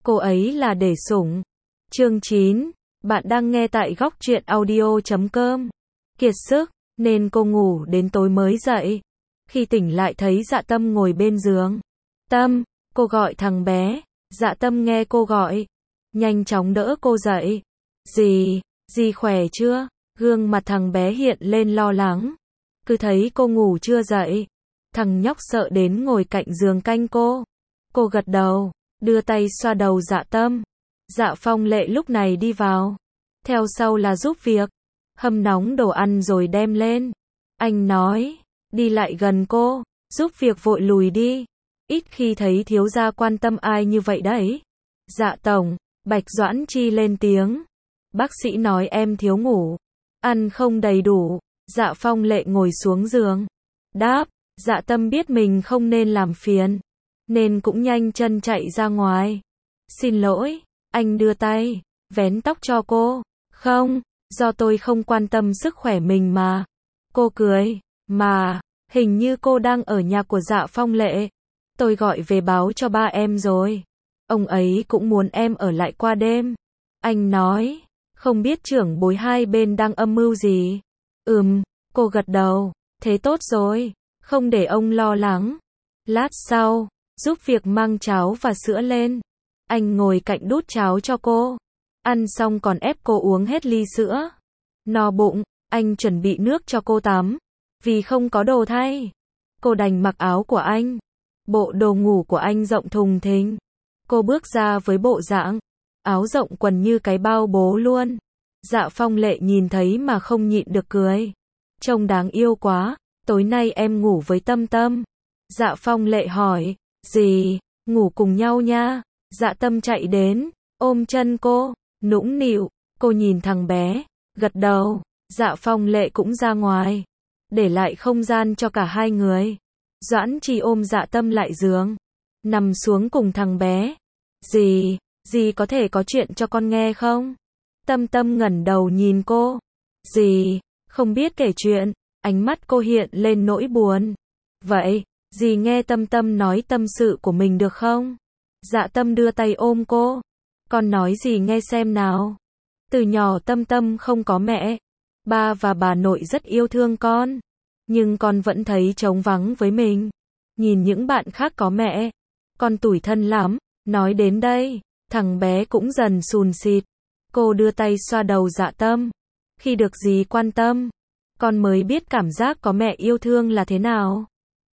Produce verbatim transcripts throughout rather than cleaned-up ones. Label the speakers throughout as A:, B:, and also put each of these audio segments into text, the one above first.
A: cô ấy là để sủng. Chương chín, bạn đang nghe tại góc truyện audio chấm com. Kiệt sức, nên cô ngủ đến tối mới dậy. Khi tỉnh lại thấy Dạ Tâm ngồi bên giường. Tâm, cô gọi thằng bé. Dạ Tâm nghe cô gọi, nhanh chóng đỡ cô dậy. Dì, dì khỏe chưa? Gương mặt thằng bé hiện lên lo lắng. Cứ thấy cô ngủ chưa dậy, thằng nhóc sợ đến ngồi cạnh giường canh cô. Cô gật đầu, đưa tay xoa đầu Dạ Tâm. Dạ Phong Lệ lúc này đi vào. Theo sau là giúp việc, hâm nóng đồ ăn rồi đem lên. Anh nói, đi lại gần cô, giúp việc vội lùi đi. Ít khi thấy thiếu gia quan tâm ai như vậy đấy. Dạ tổng, Bạch Doãn Chi lên tiếng. Bác sĩ nói em thiếu ngủ, ăn không đầy đủ. Dạ Phong Lệ ngồi xuống giường, đáp. Dạ Tâm biết mình không nên làm phiền, nên cũng nhanh chân chạy ra ngoài. Xin lỗi, anh đưa tay, vén tóc cho cô. Không, do tôi không quan tâm sức khỏe mình mà. Cô cười, mà, hình như cô đang ở nhà của Dạ Phong Lệ. Tôi gọi về báo cho ba em rồi. Ông ấy cũng muốn em ở lại qua đêm. Anh nói, không biết trưởng bối hai bên đang âm mưu gì. Ừm, cô gật đầu, thế tốt rồi, không để ông lo lắng. Lát sau, giúp việc mang cháo và sữa lên. Anh ngồi cạnh đút cháo cho cô. Ăn xong còn ép cô uống hết ly sữa. No bụng, anh chuẩn bị nước cho cô tắm. Vì không có đồ thay, cô đành mặc áo của anh. Bộ đồ ngủ của anh rộng thùng thình. Cô bước ra với bộ dạng áo rộng quần như cái bao bố luôn. Dạ Phong Lệ nhìn thấy mà không nhịn được cười. Trông đáng yêu quá, tối nay em ngủ với Tâm Tâm. Dạ Phong Lệ hỏi, gì, ngủ cùng nhau nha. Dạ Tâm chạy đến, ôm chân cô, nũng nịu. Cô nhìn thằng bé, gật đầu. Dạ Phong Lệ cũng ra ngoài, để lại không gian cho cả hai người. Doãn Chi ôm Dạ Tâm lại giường, nằm xuống cùng thằng bé. Dì, dì có thể có chuyện cho con nghe không? Tâm Tâm ngẩng đầu nhìn cô. Dì, không biết kể chuyện. Ánh mắt cô hiện lên nỗi buồn. Vậy, dì nghe Tâm Tâm nói tâm sự của mình được không? Dạ Tâm đưa tay ôm cô. Con nói dì nghe xem nào. Từ nhỏ Tâm Tâm không có mẹ. Ba và bà nội rất yêu thương con, nhưng con vẫn thấy trống vắng với mình. Nhìn những bạn khác có mẹ, con tủi thân lắm. Nói đến đây, thằng bé cũng dần sùn xịt. Cô đưa tay xoa đầu Dạ Tâm. Khi được dì quan tâm, con mới biết cảm giác có mẹ yêu thương là thế nào.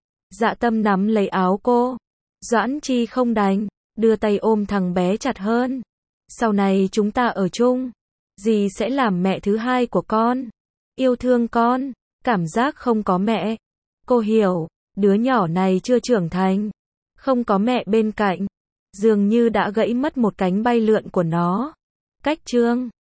A: Dạ Tâm nắm lấy áo cô. Doãn Chi không đành, đưa tay ôm thằng bé chặt hơn. Sau này chúng ta ở chung, dì sẽ làm mẹ thứ hai của con. Yêu thương con, cảm giác không có mẹ. Cô hiểu, đứa nhỏ này chưa trưởng thành, không có mẹ bên cạnh, dường như đã gãy mất một cánh bay lượn của nó. Cách chương